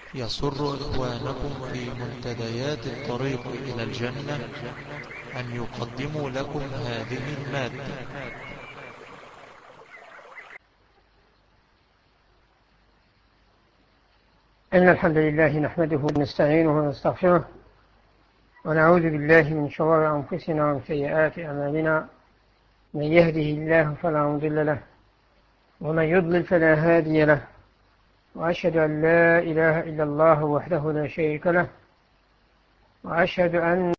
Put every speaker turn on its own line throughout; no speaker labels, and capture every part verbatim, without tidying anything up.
يسر إخوانكم في منتديات الطريق إلى الجنة أن يقدموا لكم هذه المادة.
إن الحمد لله نحمده ونستعينه ونستغفره ونعوذ بالله من شرور أنفسنا ومن سيئات أعمالنا. من يهده الله فلا مضل له ومن يضلل فلا هادي له، وأشهد أن لا إله إلا الله وحده لا شريك له، وأشهد أن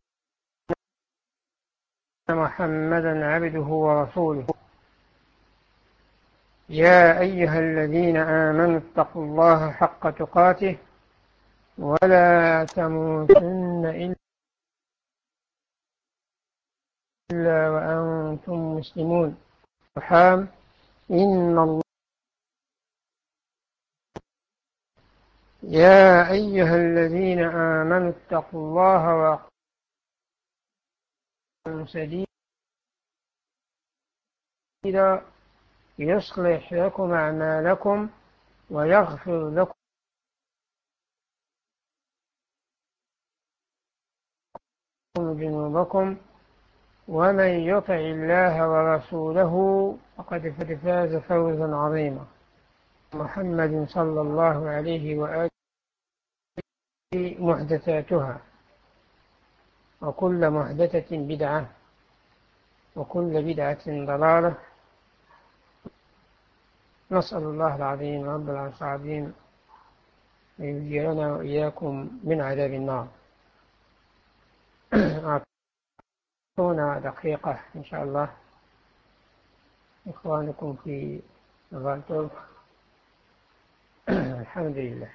محمدا عبده ورسوله. يا أيها الذين آمنوا اتقوا الله حق تقاته ولا تموتن إلا وأنتم مسلمون. حام إن الله يا أيها الذين آمنوا اتقوا الله وقولوا سديدا يصلح لكم أعمالكم ويغفر لكم ذنوبكم، ومن يطع الله ورسوله فقد فاز فوزا عظيما. محمد صلى الله عليه وآله محدثاتها، وكل محدثة بدعة، وكل بدعة ضلالة. نسأل الله العظيم رب العرش العظيم أن يجيرنا وإياكم من عذاب النار. أعطونا دقيقة إن شاء الله، إخوانكم في الغالطوب. الحمد لله.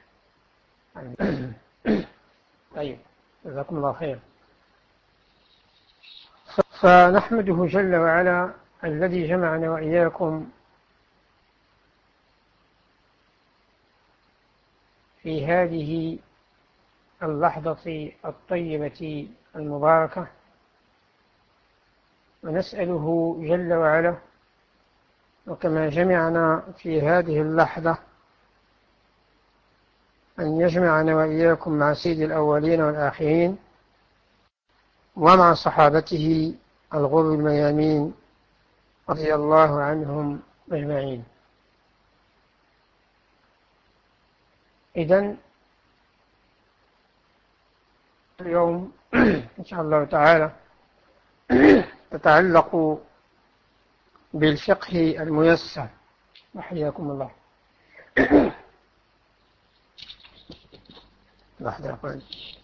طيب، جزاكم الله خير. فنحمده جل وعلا الذي جمعنا وإياكم في هذه اللحظة الطيبة المباركة، ونسأله جل وعلا وكما جمعنا في هذه اللحظة أن يجمعنا وإياكم مع سيد الأولين والآخرين ومع صحابته الغر الميامين رضي الله عنهم أجمعين. إذن اليوم إن شاء الله تعالى تتعلق بالفقه الميسر. وحياكم الله. لحظة أقول.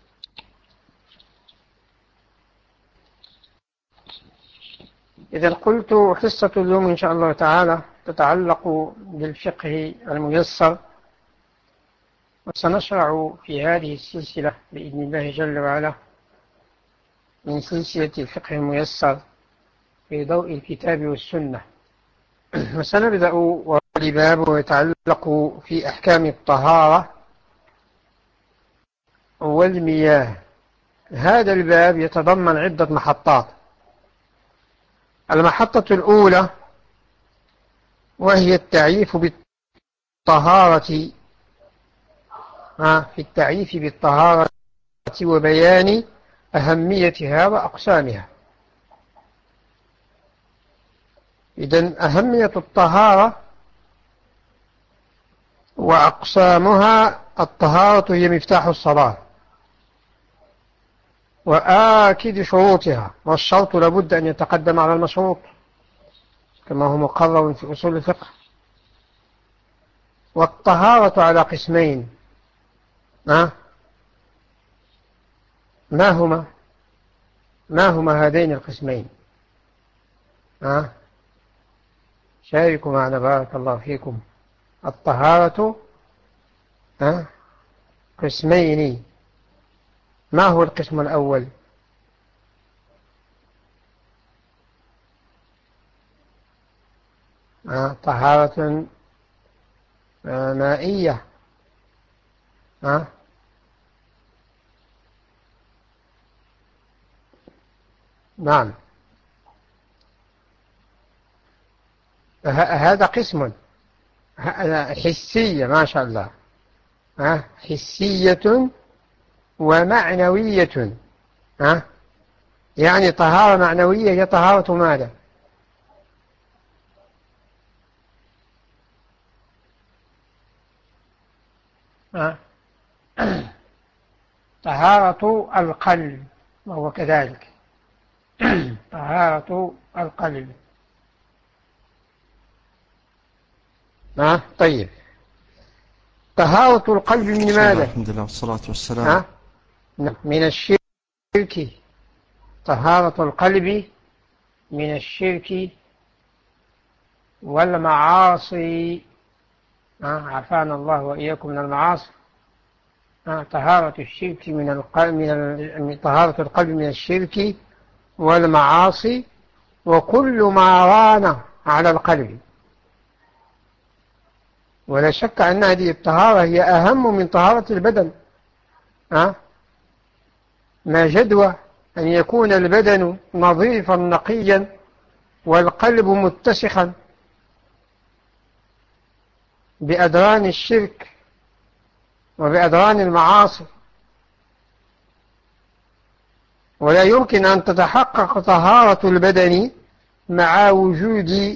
إذا قلت حصة اليوم إن شاء الله تعالى تتعلق بالفقه الميسر، وسنشرع في هذه السلسلة بإذن الله جل وعلا من سلسلة الفقه الميسر في ضوء الكتاب والسنة. وسنبدأ والباب يتعلق في أحكام الطهارة والمياه. هذا الباب يتضمن عدة محطات. المحطة الأولى وهي التعريف بالطهارة، في التعريف بالطهارة وبيان أهميتها وأقسامها. إذن أهمية الطهارة وأقسامها: الطهارة هي مفتاح الصلاة وآكد شروطها، والشرط لابد أن يتقدم على المشروط كما هو مقرر في أصول الفقه. والطهارة على قسمين، ما هما ما هما هذين القسمين؟ ها شاركوا معنا بارك الله فيكم. الطهارة ها قسمين. ما هو القسم الأول؟ ها طهارة مائية. ها نعم، هذا قسم حسية ما شاء الله. ها حسية ومعنوية. ها يعني طهارة معنوية هي طهارة ماذا؟ ها طهارة القلب، وهو كذلك طهارة القلب. ها طيب، طهارة القلب من ماذا؟
الحمد لله والصلاة والسلام.
ها من الشرك. طهارة القلب من الشرك والمعاصي. عافانا الله وإياكم من المعاصي. طهارة الشرك من القلب من طهارة القلب من الشرك والمعاصي وكل ما ران على القلب. ولا شك أن هذه الطهارة هي أهم من طهارة البدن. أه؟ ما جدوى أن يكون البدن نظيفا نقيا والقلب متسخا بأدران الشرك وبأدران المعاصي. ولا يمكن أن تتحقق طهارة البدن مع وجود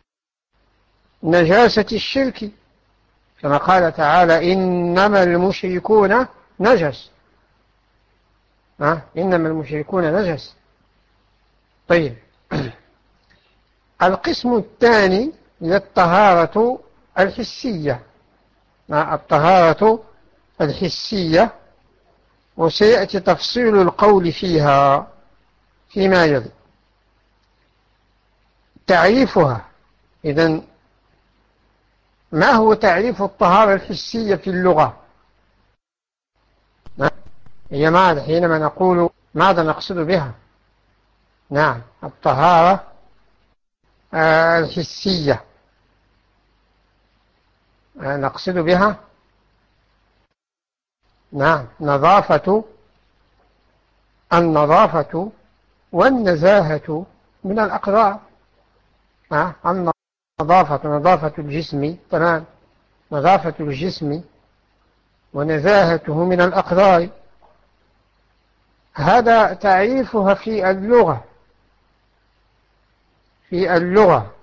نجاسة الشرك، كما قال تعالى إنما المشركون نجس. أه؟ إنما المشركون نجس. طيب القسم الثاني هي الطهارة الحسية. أه؟ الطهارة الحسية، وسيأتي تفصيل القول فيها فيما يلي. تعريفها، إذن ما هو تعريف الطهارة الحسية في اللغة؟ هي ماذا حينما نقول ماذا نقصد بها؟ نعم الطهارة الحسية نقصد بها نعم نظافة النظافة والنزاهة من الأقذار. النظافة نظافة الجسم، تمام، نظافة الجسم ونزاهته من الأقذار. هذا تعريفها في اللغة في اللغة.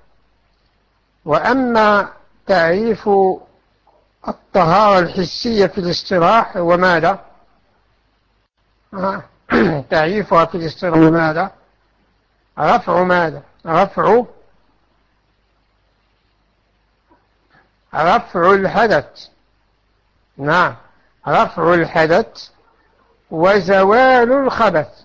وأما تعريف الطهارة الحسية في الاصطلاح هو ماذا؟ تعريفها في الاصطلاح ماذا؟ رفع ماذا؟ رفع رفع الحدث. نعم رفع الحدث وزوال الخبث.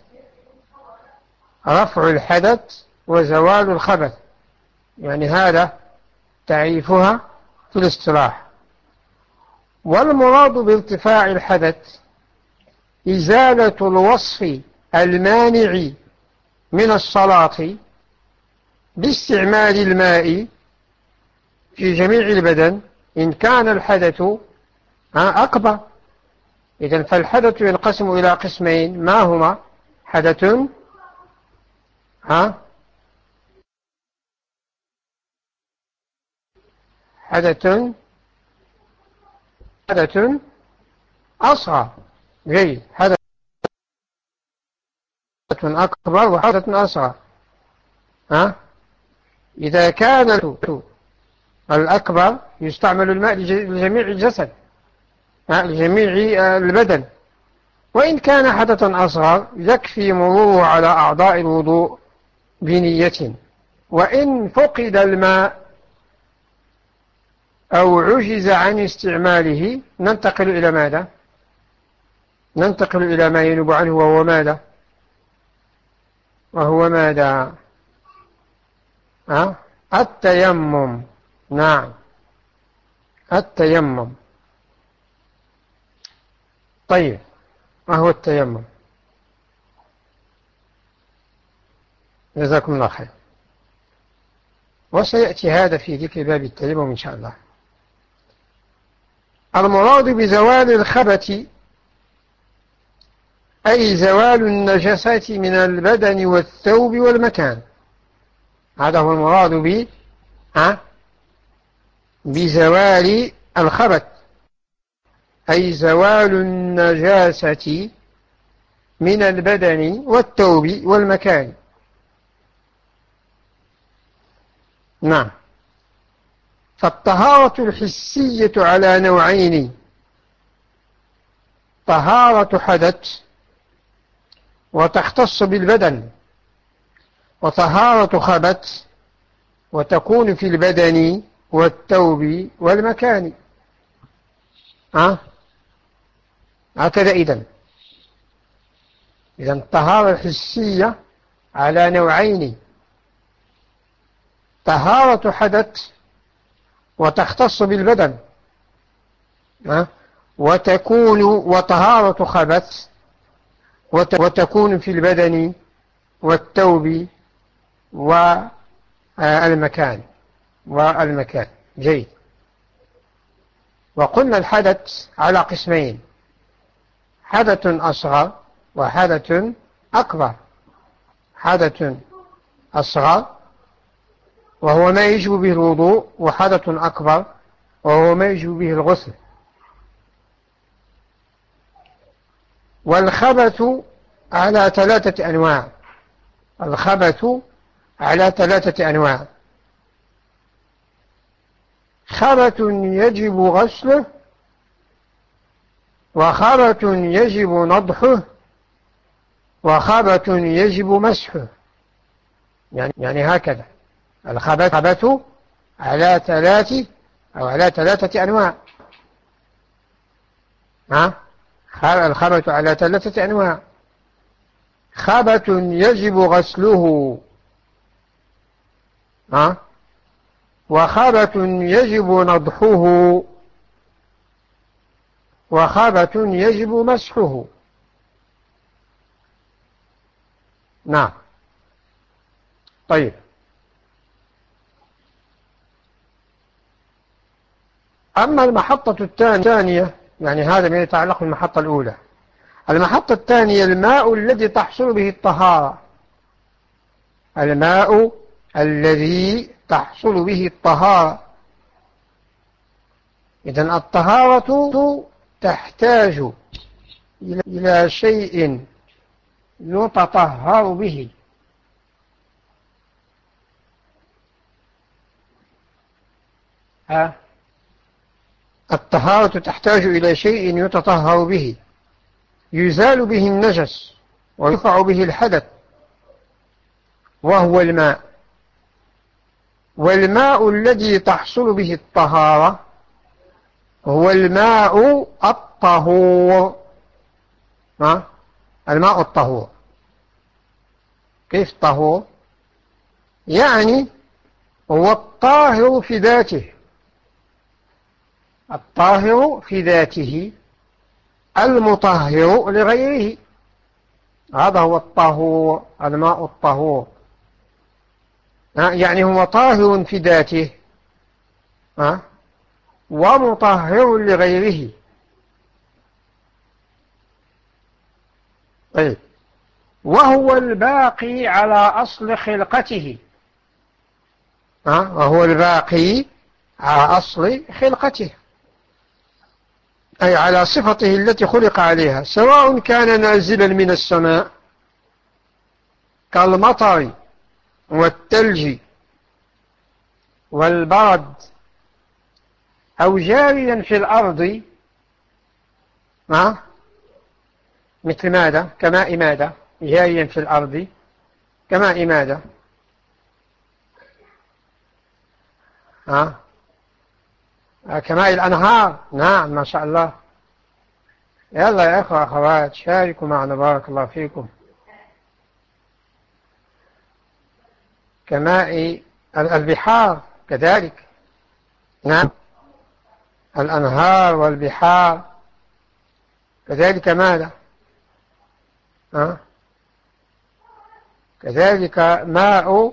رفع الحدث وزوال الخبث، يعني هذا تعريفها في الاصطلاح. والمراد بارتفاع الحدث إزالة الوصف المانع من الصلاة باستعمال الماء في جميع البدن إن كان الحدث أكبر. إذن فالحدث ينقسم إلى قسمين، ما هما؟ حدث ها حدث حدث أصغر، جيد، حدث أكبر وحدث أصغر. ها إذا كان الأكبر يستعمل الماء لجميع الجسد، لجميع البدن. وإن كان حدثا أصغر يكفي مروره على أعضاء الوضوء بنية. وإن فقد الماء أو عجز عن استعماله ننتقل إلى ماذا؟ ننتقل إلى ما ينوب عنه، وهو ماذا؟ وهو ماذا؟ أه؟ التيمم. نعم التيمم. طيب ما هو التيمم؟ جزاكم الله خير. وسيأتي هذا في ذكر باب التيمم إن شاء الله. المراد بزوال الخبث أي زوال النجاسات من البدن والثوب والمكان. هذا هو المراد ب ها بزوال الخبث. أي زوال النجاسة من البدن والثوب والمكان. نعم. فالطهارة الحسية على نوعين: طهارة حدث وتختص بالبدن، وطهارة خبث وتكون في البدن والثوب والمكان. ها هكذا. إذن إذن الطهارة الحسية على نوعين: طهارة حدث وتختص بالبدن، ها وتكون وطهارة خبث وتكون في البدن والثوب والمكان والمكان جيد. وقلنا الحدث على قسمين: حدث أصغر وحدث أكبر. حدث أصغر وهو ما يجب به الوضوء، وحدث أكبر وهو ما يجب به الغسل. والخبث على ثلاثة أنواع. الخبث على ثلاثة أنواع: خبث يجب غسله، وخبث يجب نضحه، وخبث يجب مسحه. يعني, يعني هكذا الخبث على ثلاث أو على ثلاثة أنواع. ها الخبث على ثلاثة أنواع: خبث يجب غسله، ها وخبث يجب نضحه، وخبث يجب مسحه. نعم. طيب، أما المحطة الثانية، يعني هذا ما يتعلق بالمحطة الأولى. المحطة الثانية: الماء الذي تحصل به الطهارة. الماء الذي تحصل به الطهارة. إذن الطهارة تحتاج إلى شيء يتطهر به. ها الطهارة تحتاج إلى شيء يتطهر به، يزال به النجس ويرفع به الحدث، وهو الماء. والماء الذي تحصل به الطهارة هو الماء الطهور. ها الماء الطهور. كيف الطهور؟ يعني هو الطاهر في ذاته، الطاهر في ذاته المطهر لغيره. هذا هو الطهور، الماء الطهور. يعني هو طاهر في ذاته ومطهر لغيره. طيب، وهو الباقي على أصل خلقته. وهو الباقي على أصل خلقته، أي على صفته التي خلق عليها، سواء كان نازلا من السماء كالمطر والثلج والبرد، أو جاريا في الأرض مثل ماذا؟ كماء ماذا؟ جاريا في الأرض كماء ماذا؟ ها كماء الأنهار. نعم، ما شاء الله. يلا يا أخوة أخوات شاركوا معنا، بارك الله فيكم. كماء البحار كذلك. نعم، الأنهار والبحار كذلك ماذا؟ ها كذلك ماء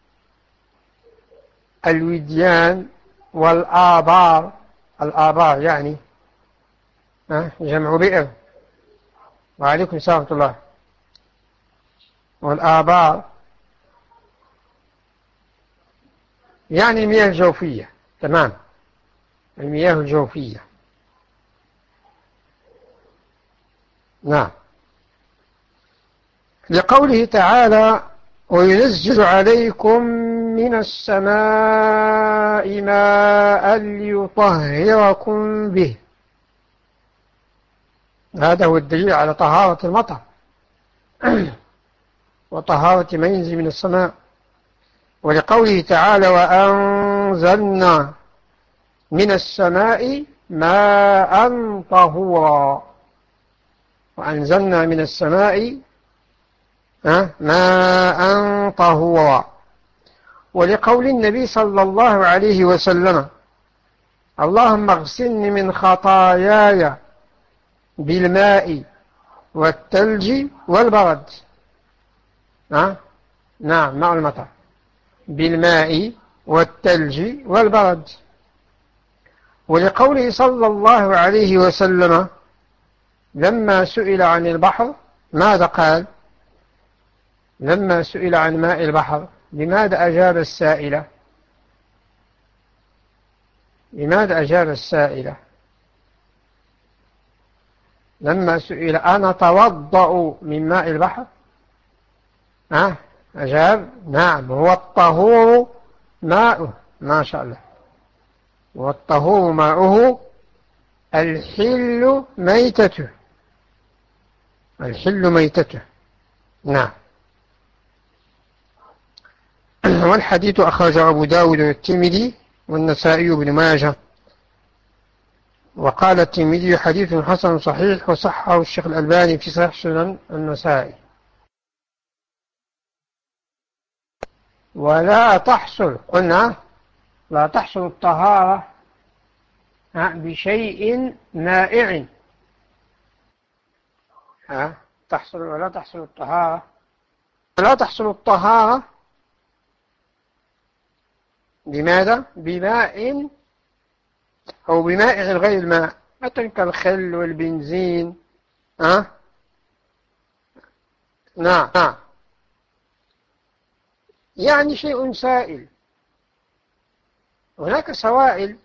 الوديان والآبار. الآبار يعني جمع بئر. وعليكم السلام ورحمة الله. والآبار يعني المياه الجوفية. تمام، المياه الجوفية. نعم. لقوله تعالى وينزل عليكم من السماء ماء ليطهركم به، هذا هو الدليل على طهارة المطر وطهارة ما ينزل من السماء. ولقوله تعالى وأنزلنا من السماء ماء طهورا، وأنزلنا من السماء ماء طهورا. ولقول النبي صلى الله عليه وسلم اللهم اغسلني من خطاياي بالماء والثلج والبرد. أه؟ نعم، ماء المطر بالماء والثلج والبرد. ولقوله صلى الله عليه وسلم لما سئل عن البحر ماذا قال؟ لما سئل عن ماء البحر لماذا أجاب السائلة؟ لماذا أجاب السائلة؟ لما سئل أنا توضأ من ماء البحر أه؟ أجاب نعم هو الطهور ماؤه. ما شاء الله. والطهور ماؤه الحل ميتته، الحل ميتته. نعم. والحديث أخرجه أبو داود والترمذي والنسائي وابن ماجه، وقال الترمذي حديث حسن صحيح، وصححه الشيخ الألباني في صحيح سنن النسائي. ولا تحصل، قلنا لا تحصل الطهارة بشيء مائع، ها تحصل ولا تحصل الطهارة، لا تحصل الطهارة بماذا؟ بماء أو بمائع غير الماء، مثل كالخل والبنزين. ها نعم نعم، يعني شيء سائل. هناك سوائل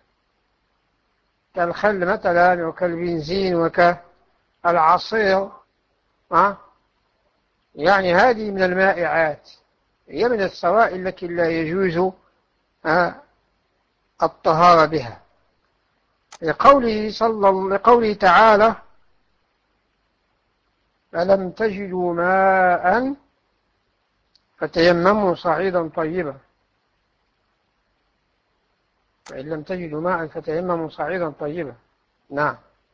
كالخل مثلا وكالبنزين وكالعصير، ها يعني هذه من المائعات، هي من السوائل التي لا يجوز الطهارة بها. لقوله, صلى لقوله تعالى ألم تجدوا ماء فتيمموا صعيدا طيبا، فإن لم تجدوا ماء فتيمموا صعيدا طيبا. نعم،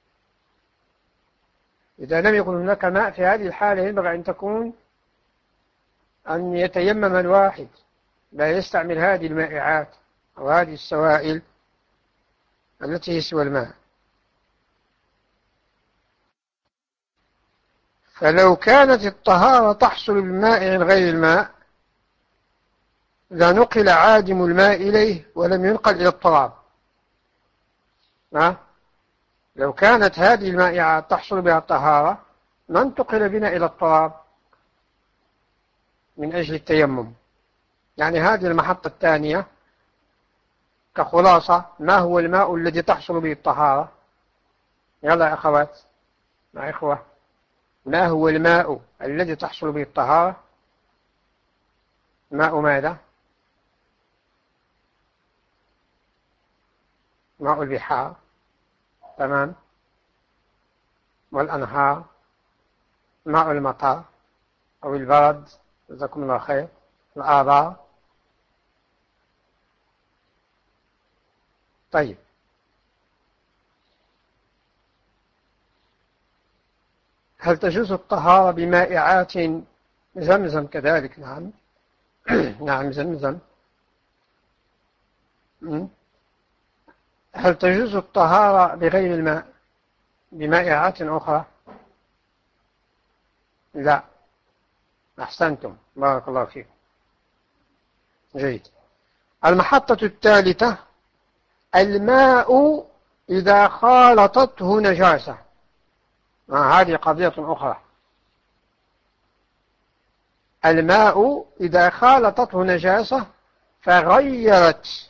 إذا لم يكن هناك ماء في هذه الحالة ينبغي أن تكون أن يتيمم الواحد، لا يستعمل هذه المائعات أو هذه السوائل التي هي سوى الماء. فلو كانت الطهارة تحصل بالماء غير الماء لنقل عادم الماء إليه ولم ينقل إلى التراب. لو كانت هذه المائعات تحصل بها الطهارة ما انتقل بنا إلى التراب من أجل التيمم. يعني هذه المحطة الثانية كخلاصة، ما هو الماء الذي تحصل به الطهارة؟ يلا يا أخوات مع إخوة، ما هو الماء الذي تحصل به الطهارة؟ ماء ماذا؟ ماء البحار، تمام، والأنهار، ماء المطر أو البرد، جزاكم الله خير، الآبار. طيب، هل تجوز الطهارة بمائعات زمزم كذلك؟ نعم نعم زمزم. هل تجوز الطهارة بغير الماء بمائعات أخرى؟ لا. أحسنتم، بارك الله فيكم، جيد. المحطة الثالثة الماء إذا خالطته نجاسة، هذه قضية أخرى. الماء إذا خالطته نجاسة فغيرت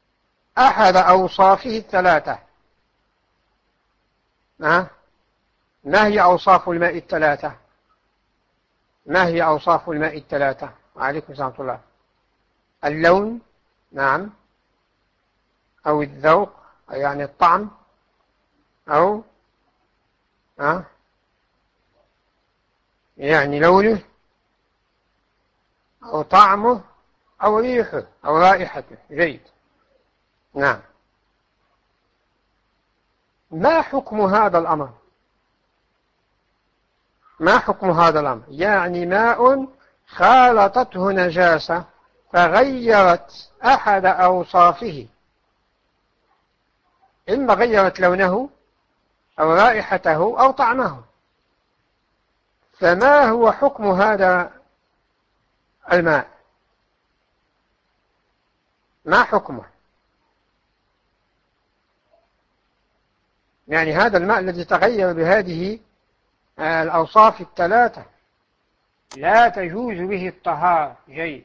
أحد أوصافه الثلاثة، ما هي أوصاف الماء الثلاثة؟ ما هي أوصاف الماء الثلاثة؟ وعليكم السلام ورحمة الله. اللون، نعم، أو الذوق يعني الطعم، أو أه يعني لونه، أو طعمه، أو ريحه أو رائحته. جيد. نعم. ما حكم هذا الأمر؟ ما حكم هذا الأمر؟ يعني ماء خالطته نجاسة فغيرت أحد أوصافه، إما غيرت لونه أو رائحته أو طعمه، فما هو حكم هذا الماء؟ ما حكمه؟ يعني هذا الماء الذي تغير بهذه الأوصاف الثلاثة لا تجوز به الطهارة. جيد.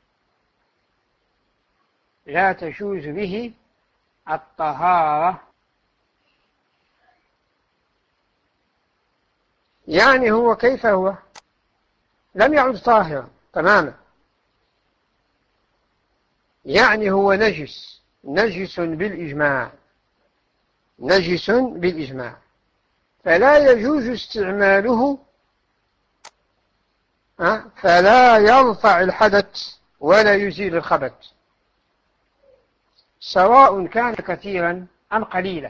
لا تجوز به الطهارة، يعني هو كيف هو؟ لم يعد طاهرا تماما، يعني هو نجس، نجس بالإجماع، نجس بالإجماع، فلا يجوز استعماله، فلا يرفع الحدث ولا يزيل الخبث، سواء كان كثيرا أم قليلا،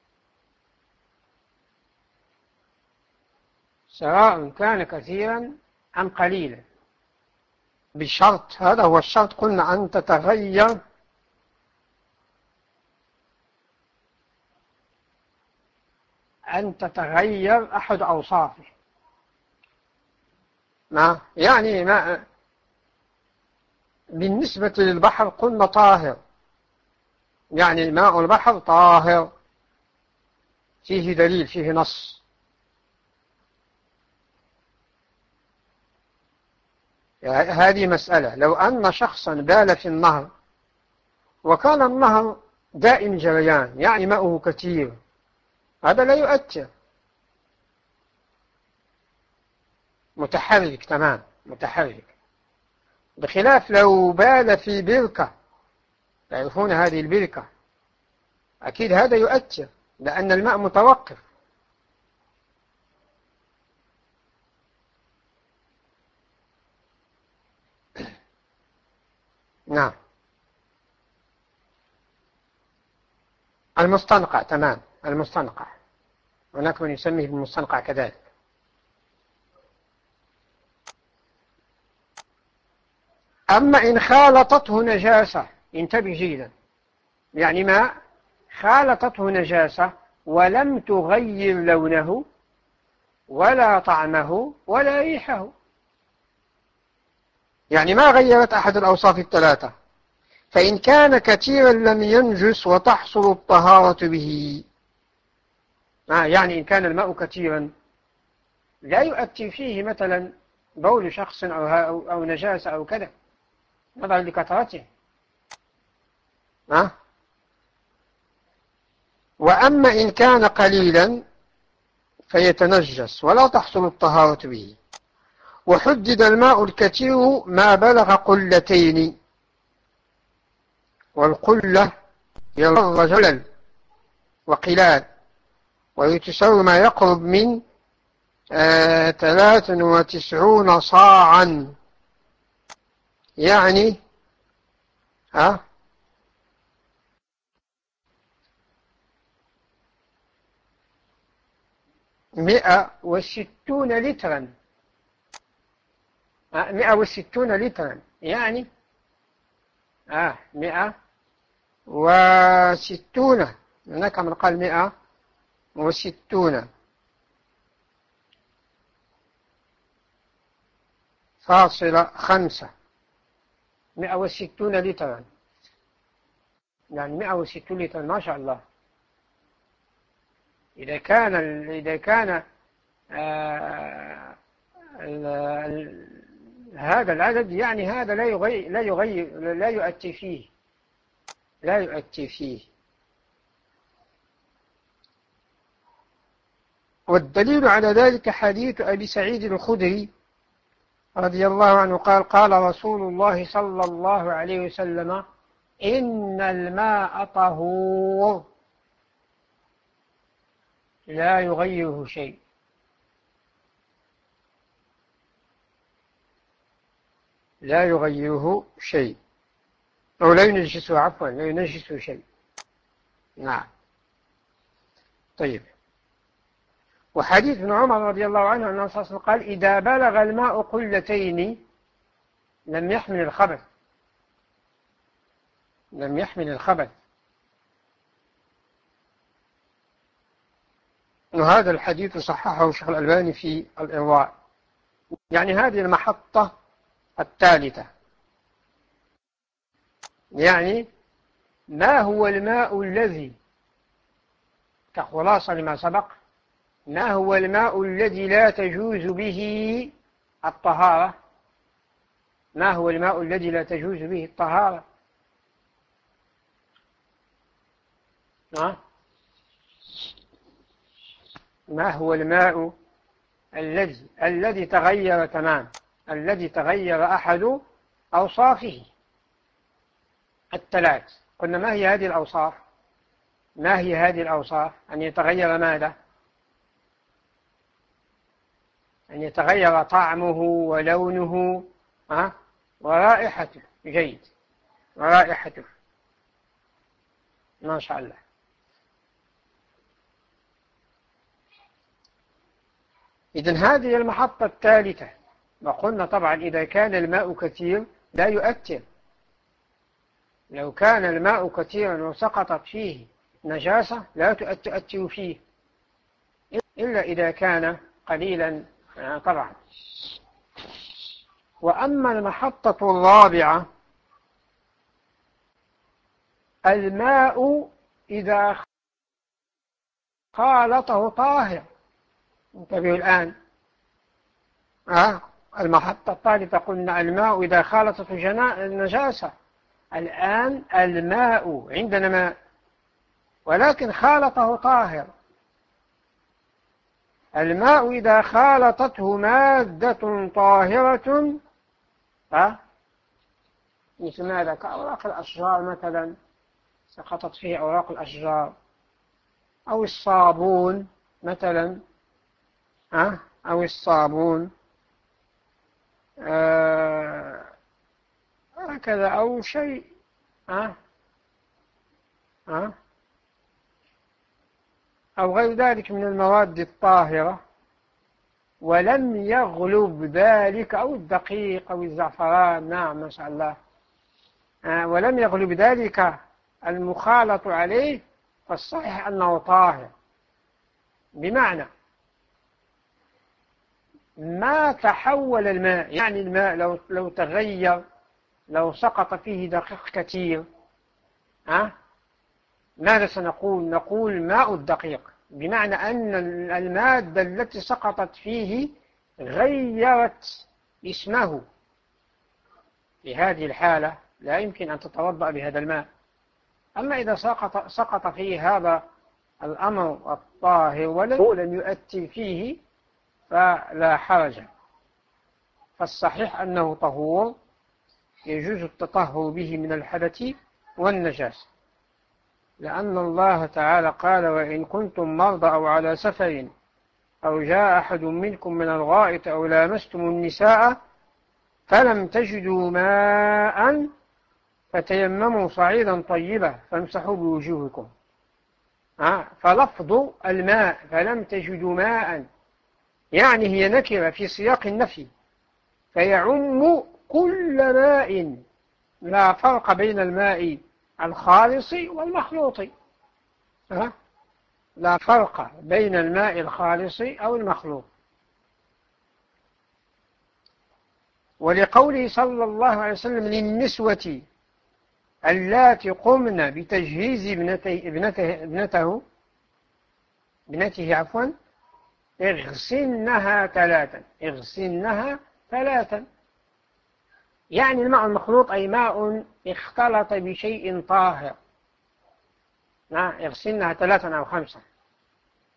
سواء كان كثيرا أم قليلا، بشرط، هذا هو الشرط، قلنا أن تتغير أن تتغير أحد أوصافه. ما يعني ما بالنسبة للبحر قلنا طاهر، يعني ماء البحر طاهر، فيه دليل، فيه نص. يعني هذه مسألة. لو أن شخصا بال في النهر وكان النهر دائم جريان، يعني ماءه كثير، هذا لا يؤثر، متحرك تمام، متحرك، بخلاف لو بال في بركة، تعرفون هذه البركة، أكيد هذا يؤثر لأن الماء متوقف. نعم. المستنقع، تمام، المستنقع، هناك من يسميه بالمستنقع كذلك. أما إن خالطته نجاسة، انتبه جيدا، يعني ما خالطته نجاسة ولم تغير لونه ولا طعمه ولا ريحه، يعني ما غيرت أحد الأوصاف الثلاثة، فإن كان كثيرا لم ينجس وتحصل الطهارة به. آه يعني إن كان الماء كثيرا لا يؤتي فيه مثلا بول شخص أو, أو, أو نجاسة أو كذا، نظرا لكثرته. آه وأما إن كان قليلا فيتنجس ولا تحصل الطهارة به. وحدد الماء الكثير ما بلغ قلتين، والقلة هي رجلا وقلال، ويتساوي ما يقرب من آه ثلاث وتسعون صاعا، يعني ها مئة وستون لترا، آه مئة وستون لترا، يعني آه مئة وستون، هناك من قال مئة وستون فاصلة خمسة، مئة وستون لترا، يعني مئة وستون لترا، ما شاء الله. إذا كان إذا كان آه ال ال هذا العدد، يعني هذا لا يغير لا يغير لا يؤتي فيه لا يؤتي فيه والدليل على ذلك حديث أبي سعيد الخدري رضي الله عنه قال قال رسول الله صلى الله عليه وسلم إن الماء طهور لا يغيره شيء. لا يغيره شيء أو لا ينجسه، عفوا لا ينجسه شيء. نعم. طيب. وحديث ابن عمر رضي الله عنه أن الرسول قال إذا بلغ الماء قلتين لم يحمل الخبث لم يحمل الخبث وهذا الحديث صححه الشيخ الألباني في الإرواء. يعني هذه المحطة الثالثة، يعني ما هو الماء الذي، كخلاصة لما سبق، ما هو الماء الذي لا تجوز به الطهارة؟ ما هو الماء الذي لا تجوز به الطهارة؟ ها؟ ما هو الماء الذي الذي تغير تمام الذي تغير أحد أوصافه الثلاث؟ قلنا ما هي هذه الأوصاف؟ ما هي هذه الأوصاف؟ أن يتغير ماذا؟ أن يتغير طعمه ولونه ها؟ ورائحته. جيد، ورائحته ما شاء الله. إذن هذه المحطة الثالثة. وقلنا طبعا إذا كان الماء كثير لا يؤثر. لو كان الماء كثيرا وسقطت فيه نجاسة لا تؤثر فيه، إلا إذا كان قليلا طبعا. وأما المحطة الرابعة، الماء إذا خالطه طاهر. انتبهوا الآن. أه؟ المحطة الثالثة قلنا الماء إذا خالطته النجاسة. الآن الماء عندنا ماء ولكن خالطه طاهر. الماء إذا خالطته مادة طاهرة أه؟ مثل ماذا؟ كأوراق الأشجار مثلا، سقطت فيه أوراق الأشجار، أو الصابون مثلا أه؟ أو الصابون آه هكذا، أو شيء أه؟ أه؟ أو غير ذلك من المواد الطاهرة، ولم يغلب ذلك، أو الدقيق أو الزعفران، نعم ما شاء الله، آه ولم يغلب ذلك المخالط عليه، فالصحيح أنه طاهر. بمعنى ما تحول الماء، يعني الماء لو لو تغير، لو سقط فيه دقيق كثير أه؟ ماذا سنقول؟ نقول ماء الدقيق، بمعنى أن المادة التي سقطت فيه غيرت اسمه. في هذه الحالة لا يمكن أن تتوضأ بهذا الماء. أما إذا سقط, سقط فيه هذا الأمر الطاهر ولم يؤثر فيه فلا حرج. فالصحيح أنه طهور يجوز التطهر به من الحدث والنجاسة، لأن الله تعالى قال وإن كنتم مرضى أو على سفر أو جاء أحد منكم من الغائط أو لامستم النساء فلم تجدوا ماء فتيمموا صعيدا طيبا فامسحوا بوجوهكم. فلفظ الماء فلم تجدوا ماء يعني هي نكرة في سياق النفي، فيعم كل ماء، لا فرق بين الماء الخالص والمخلوط. لا فرق بين الماء الخالص أو المخلوط. ولقوله صلى الله عليه وسلم للنسوة اللاتي قمن بتجهيز ابنته ابنته ابنته ابنته عفوا اغسلنها ثلاثا اغسلنها ثلاثا يعني الماء المخلوط أي ماء اختلط بشيء طاهر. اغسلنها ثلاثا أو خمسا.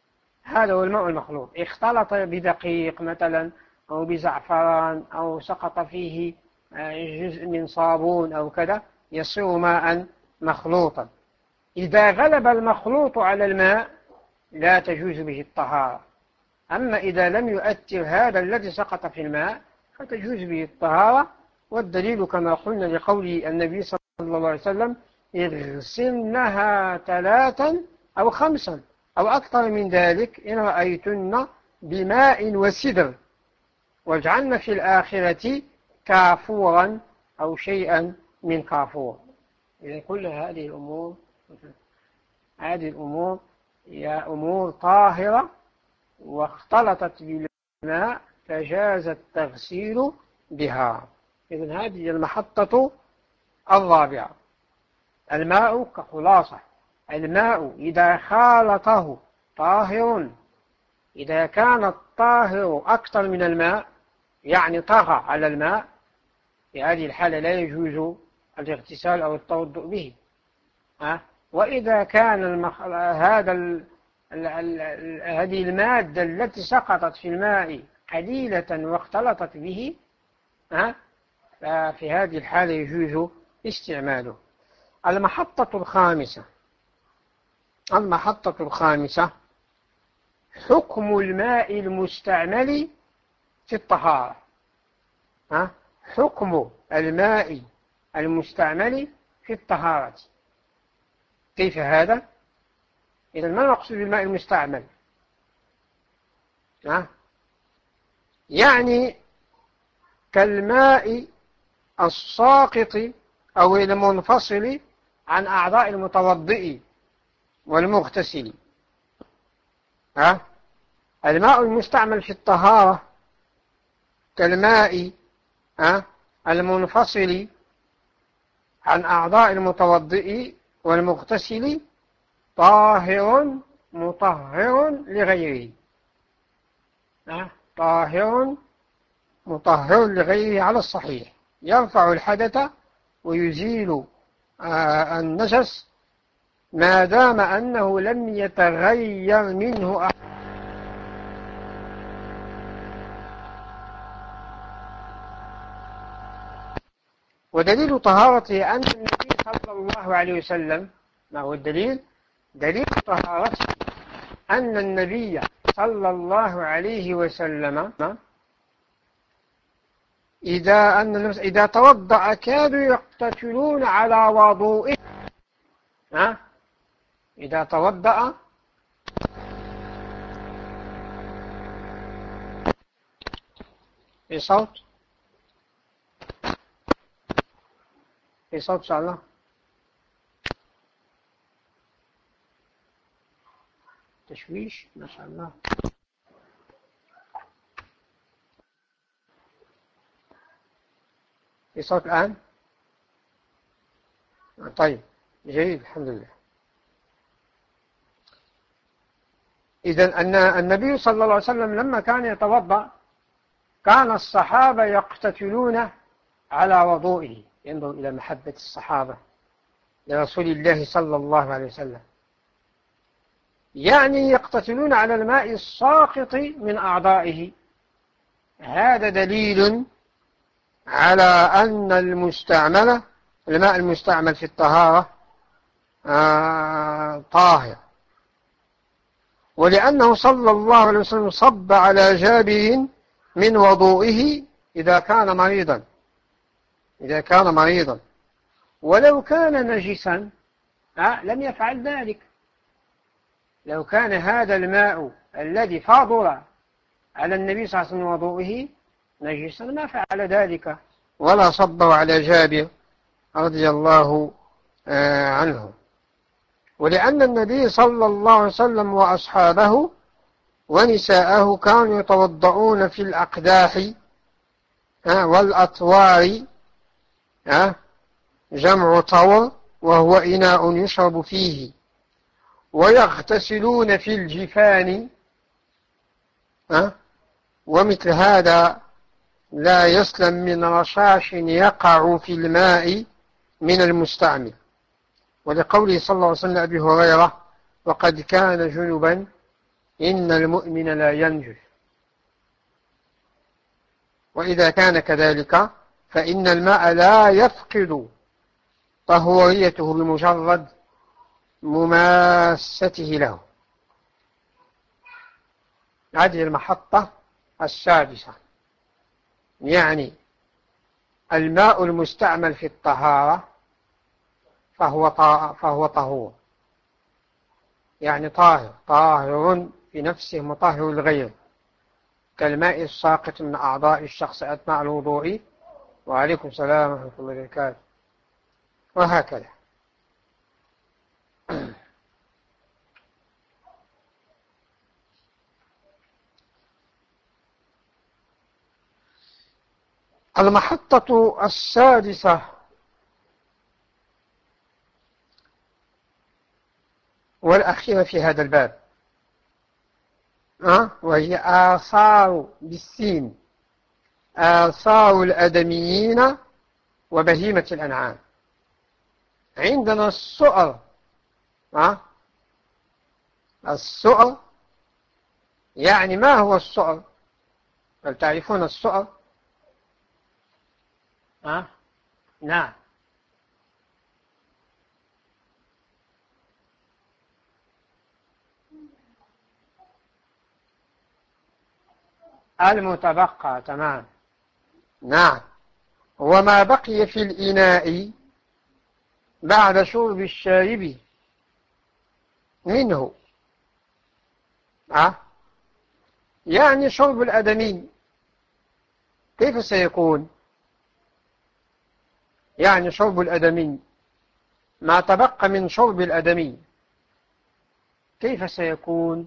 هذا هو الماء المخلوط. اختلط بدقيق مثلا أو بزعفران أو سقط فيه جزء من صابون أو كذا يصير ماء مخلوطا. إذا غلب المخلوط على الماء لا تجوز به الطهارة. أما إذا لم يؤثر هذا الذي سقط في الماء فتجوز به الطهارة. والدليل كما قلنا لقول النبي صلى الله عليه وسلم اغسلنها ثلاثا أو خمسا أو أكثر من ذلك إن رأيتن بماء وسدر واجعلن في الآخرة كافورا أو شيئا من كافور. إذا كل هذه الأمور هذه الأمور هي أمور طاهرة واختلطت بالماء فجاز التغسيل بها. إذن هذه المحطة الرابعة. الماء كخلاصة، الماء إذا خالطه طاهر، إذا كان الطاهر أكثر من الماء يعني طغى على الماء، في هذه الحالة لا يجوز الاغتسال أو التوضؤ به. أه؟ وإذا كان المخ... هذا ال... ال... ال... هذه المادة التي سقطت في الماء قليلة واختلطت به أه؟ ففي هذه الحالة يجوز استعماله. المحطة الخامسة المحطة الخامسة حكم الماء المستعمل في الطهارة. أه؟ حكم الماء المستعمل في الطهارة. كيف هذا؟ إذا ما نقصد بالماء المستعمل؟ أه؟ يعني كالماء الساقط أو المنفصل عن أعضاء المتوضئ والمغتسل. أه؟ الماء المستعمل في الطهارة كالماء أه؟ المنفصل عن أعضاء المتوضئ والمغتسل طاهر مطهر لغيره. أه؟ طاهر مطهر لغيره على الصحيح، يرفع الحدث ويزيل آه النجس ما دام أنه لم يتغير منه أحد. ودليل طهارته أن النبي صلى الله عليه وسلم، ما هو الدليل؟ دليل طهارته أن النبي صلى الله عليه وسلم إذا, أن إذا توضأ كادوا يقتتلون على وضوئه. ها؟ إذا توضأ في صوت في صوت إن شاء الله. تشويش ما شاء الله. في صوت الآن؟ طيب جيد الحمد لله. إذن أن النبي صلى الله عليه وسلم لما كان يتوضأ كان الصحابة يقتتلون على وضوئه. ينظر إلى محبة الصحابة لرسول الله صلى الله عليه وسلم، يعني يقتتلون على الماء الساقط من أعضائه. هذا دليل على أن المستعمل الماء المستعمل في الطهارة آه طاهر. ولأنه صلى الله عليه وسلم صب على جابر من وضوئه إذا كان مريضا إذا كان مريضا ولو كان نجسا آه لم يفعل ذلك. لو كان هذا الماء الذي فاضل على النبي صلى الله عليه وسلم وضوئه نجسا ما فعل ذلك ولا صبه على جابر رضي الله عنه. ولأن النبي صلى الله عليه وسلم وأصحابه ونساءه كانوا يتوضؤون في الأقداح والأطوار، جمع طور وهو إناء يشرب فيه، ويغتسلون في الجفان. ومثل هذا لا يسلم من رشاش يقع في الماء من المستعمل. ولقوله صلى الله عليه وسلم أبي هريرة: وقد كان جنبا إن المؤمن لا ينجس. وإذا كان كذلك فإن الماء لا يفقد طهوريته بمجرد مماسته له. هذه المحطة السادسة، يعني الماء المستعمل في الطهارة فهو فهو طهور، يعني طاهر طاهر في نفسه مطهر الغير، كالماء الساقط من أعضاء الشخص أثناء الوضوء، وعليكم السلام ورحمة الله وبركاته، وهكذا. المحطة السادسة والأخيرة في هذا الباب، أه؟ وهي آثار بالسين، آثار الآدميين وبهيمة الأنعام. عندنا السؤر، أه؟ السؤر، يعني ما هو السؤر؟ هل تعرفون السؤر؟ أه؟ نعم، المتبقى، تمام، نعم، وما بقي في الإناء بعد شرب الشارب منه، أه؟ يعني شرب الآدمي كيف سيكون؟ يعني شرب الآدمي، ما تبقى من شرب الآدمي كيف سيكون؟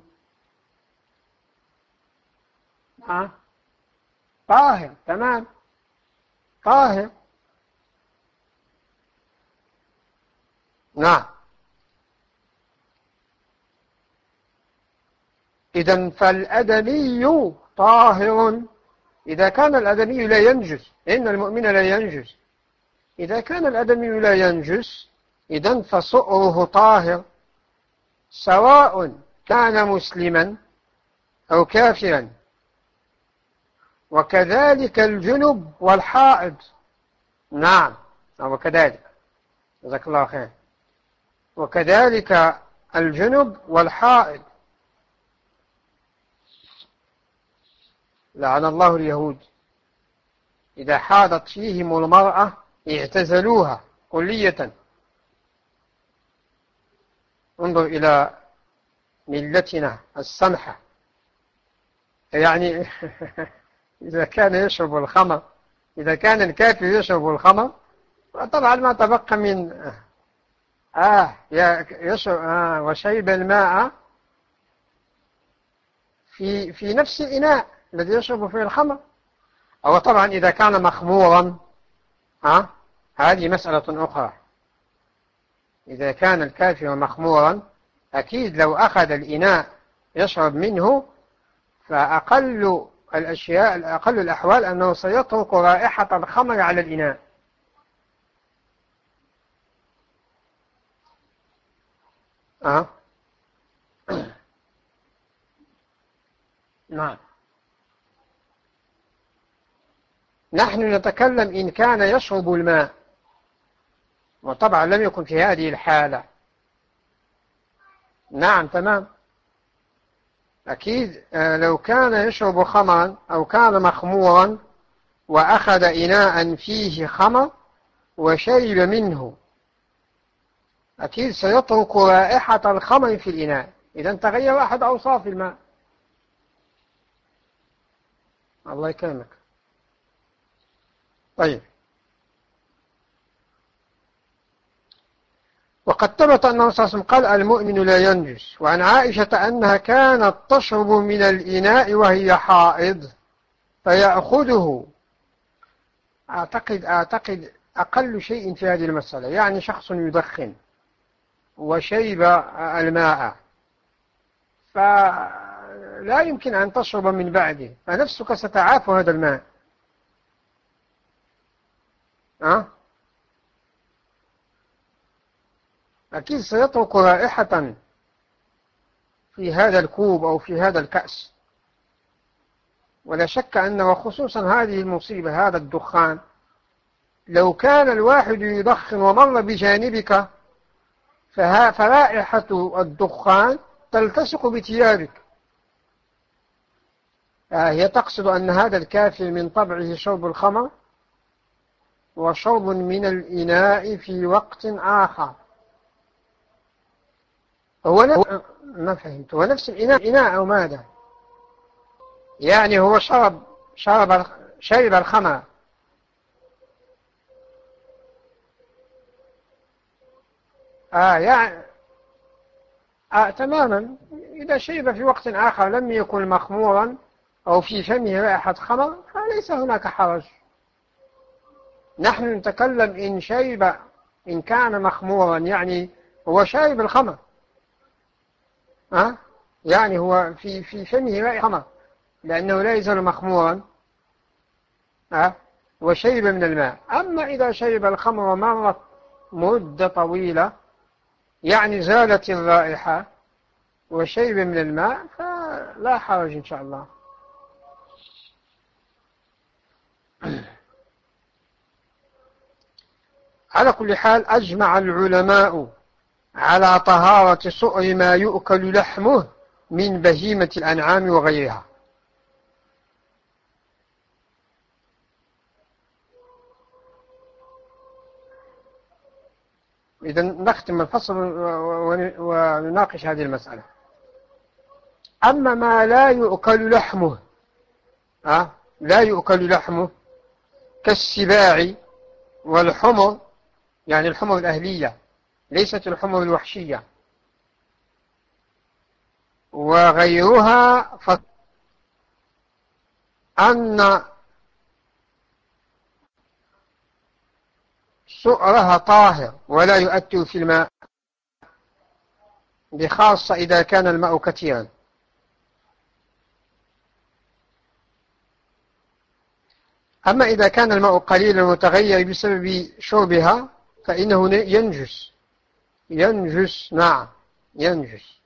أه؟ طاهر، تمام، طاهر، نعم. إذن فالأدمي طاهر إذا كان الأدمي لا ينجس، إن المؤمن لا ينجس. إذا كان الأدمي لا ينجس إذن فسؤره طاهر، سواء كان مسلما أو كافرا. وكذلك الجنب والحائض، نعم، وكذلك، جزاك الله خير، وكذلك الجنب والحائض. لعن الله اليهود إذا حاضت فيهم المرأة اعتزلوها كلية. انظر إلى ملتنا السمحة، يعني إذا كان يشرب الخمر، إذا كان الكافر يشرب الخمر طبعا ما تبقى من آه يشرب آه وشرب الماء في في نفس الإناء الذي يشرب فيه الخمر. أو طبعا إذا كان مخمورا، آه هذه مسألة أخرى. إذا كان الكافر مخمورا أكيد لو أخذ الإناء يشرب منه فأقل الأشياء، أقل الأحوال أنه سيترك رائحة الخمر على الإناء. أه؟ نعم، نحن نتكلم إن كان يشرب الماء، وطبعا لم يكن في هذه الحالة. نعم، تمام، أكيد لو كان يشرب خمرا أو كان مخمورا وأخذ إناء فيه خمر وشرب منه أكيد سيترك رائحة الخمر في الإناء، إذا تغير أحد أوصاف الماء. الله يكرمك. طيب، وقد ثبت أنه صلى الله عليه وسلم قال المؤمن لا ينجس. وعن عائشة أنها كانت تشرب من الإناء وهي حائض فيأخذه. أعتقد أعتقد أقل شيء في هذه المسألة، يعني شخص يدخن وشرب الماء فلا يمكن أن تشرب من بعده، فنفسك ستعاف هذا الماء. أه؟ أكيد سيترك رائحة في هذا الكوب أو في هذا الكأس. ولا شك أن وخصوصا هذه المصيبة هذا الدخان، لو كان الواحد يدخن ومر بجانبك فرائحة الدخان تلتصق بثيابك. هي تقصد أن هذا الكافر من طبعه شرب الخمر وشرب من الإناء في وقت آخر. هو نفس ما فهمت، هو نفس الإناء إناء أو ماذا؟ يعني هو شرب شرب شرب الخمر. آه يعني آه تماما. إذا شرب في وقت آخر لم يكن مخمورا أو في فمه رائحة خمر فليس هناك حرج. نحن نتكلم إن شرب إن كان مخمورا، يعني هو شارب الخمر، أه؟ يعني هو في في فمه رائحة خمر لأنه لا يزال مخمورا، أه؟ وشرب من الماء. أما إذا شرب الخمر ومرت مدة طويلة يعني زالت الرائحة وشرب من الماء فلا حرج إن شاء الله. على كل حال أجمع العلماء على طهارة سؤر ما يؤكل لحمه من بهيمة الأنعام وغيرها. إذا نختم الفصل ونناقش هذه المسألة. أما ما لا يؤكل لحمه أه؟ لا يؤكل لحمه كالسباع والحمر، يعني الحمر الأهلية ليست الحمر الوحشية وغيرها، فأن سؤرها طاهر ولا يؤثر في الماء، بخاصة إذا كان الماء كثيرا. أما إذا كان الماء قليلا متغير بسبب شربها فإنه ينجس ينجس نعم ينجس.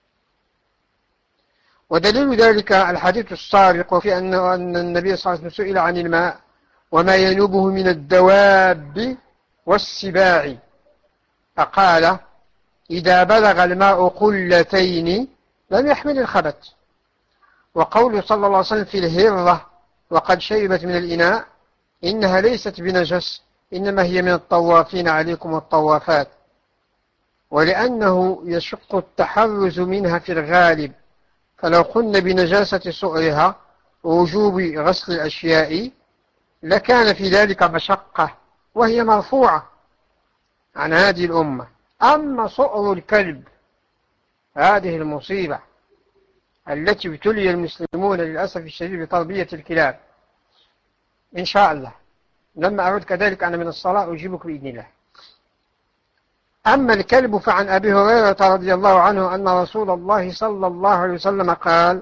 ودليل ذلك الحديث السابق في أن النبي صلى الله عليه وسلم سئل عن الماء وما ينوبه من الدواب والسباع فقال إذا بلغ الماء قلتين لم يحمل الخبث. وقول صلى الله عليه وسلم في الهرة وقد شربت من الإناء إنها ليست بنجس إنما هي من الطوافين عليكم والطوافات، ولأنه يشق التحرز منها في الغالب، فلو قلنا بنجاسة سؤرها ووجوب غسل الأشياء لكان في ذلك مشقة وهي مرفوعة عن هذه الأمة. أما سؤر الكلب هذه المصيبة التي ابتلي المسلمون للأسف الشديد بتربية الكلاب، إن شاء الله لما أعود كذلك أنا من الصلاة أجيبك بإذن الله. أما الكلب فعن أبي هريرة رضي الله عنه أن رسول الله صلى الله عليه وسلم قال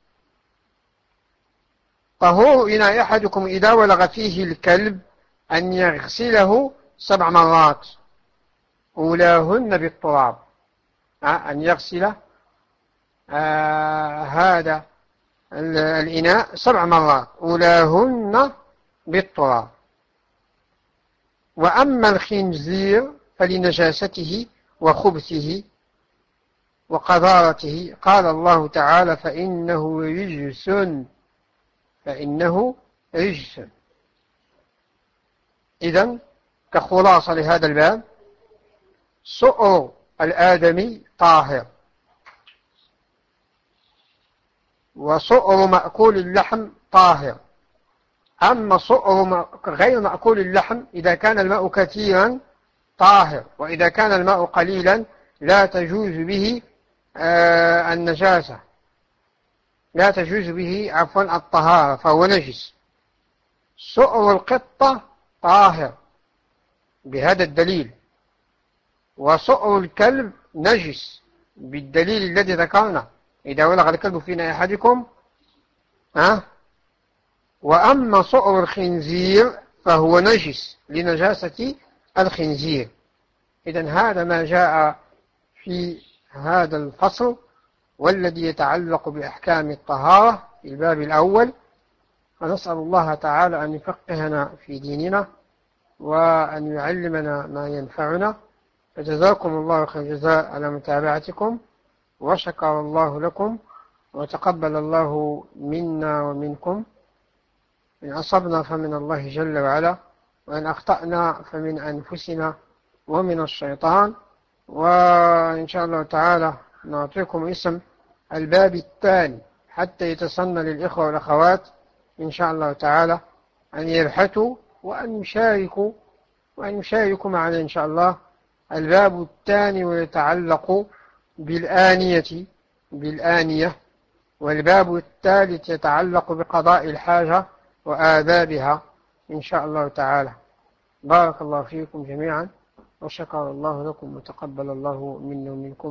طهور إناء أحدكم إذا ولغ فيه الكلب أن يغسله سبع مرات أولاهن بالتراب، أن يغسل آه هذا الإناء سبع مرات أولاهن بالتراب. وأما الخنزير فلنجاسته وخبثه وقذارته قال الله تعالى فإنه رجس فإنه رجس. إذن كخلاصة لهذا الباب سؤر الآدمي طاهر، وسؤر مأكول اللحم طاهر. أما سؤر غير مأكول اللحم إذا كان الماء كثيرا طاهر، وإذا كان الماء قليلا لا تجوز به آه النجاسة لا تجوز به عفوا الطهارة فهو نجس. سؤر القطة طاهر بهذا الدليل، وسؤر الكلب نجس بالدليل الذي ذكرنا إذا ولغ الكلب في إناء أحدكم أه؟ وأما سؤر الخنزير فهو نجس لنجاسة الخنزير. إذن هذا ما جاء في هذا الفصل، والذي يتعلق بأحكام الطهارة في الباب الأول. فنسأل الله تعالى أن يفقهنا في ديننا وأن يعلمنا ما ينفعنا. فجزاكم الله خير الجزاء على متابعتكم، وشكر الله لكم، وتقبل الله منا ومنكم. إن أصبنا فمن الله جل وعلا، وإن أخطأنا فمن أنفسنا ومن الشيطان. وإن شاء الله تعالى نعطيكم اسم الباب الثاني حتى يتسنى للإخوة والأخوات إن شاء الله تعالى أن يبحثوا وأن يشاركوا وأن يشاركوا معنا إن شاء الله. الباب الثاني ويتعلق بالآنية بالآنية والباب الثالث يتعلق بقضاء الحاجة وآدابها إن شاء الله تعالى. بارك الله فيكم جميعا، وشكر الله لكم، وتقبل الله منا ومنكم.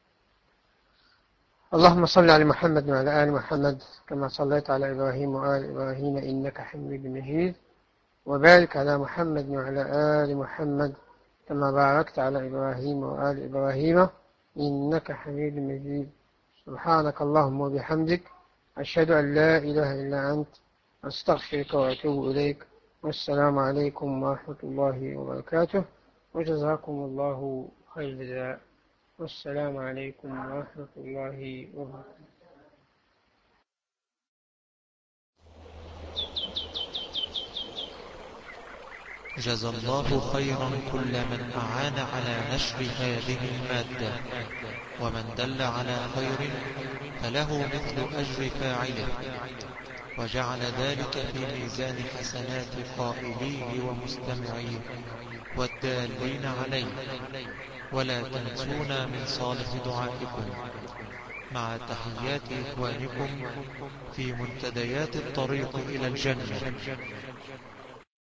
اللهم صل على محمد وعلى آل محمد كما صليت على إبراهيم وآل إبراهيم إنك حميد مجيد، وبارك على محمد وعلى آل محمد كما باركت على إبراهيم وآل إبراهيم إنك حميد مجيد. سبحانك اللهم وبحمدك، أشهد أن لا إله إلا أنت، أستغفرك وأتوب إليك. والسلام عليكم ورحمة الله وبركاته، وجزاكم الله خير الجزاء. والسلام عليكم ورحمة الله وبركاته.
جزى الله خيرا كل من أعان على نشر هذه المادة، ومن دل على خير فله مثل أجر فاعله، وجعل ذلك في ميزان حسنات قائليه ومستمعيه والدالين عليه. ولا تنسونا من صالح دعائكم، مع تحيات إخوانكم في منتديات الطريق إلى الجنة.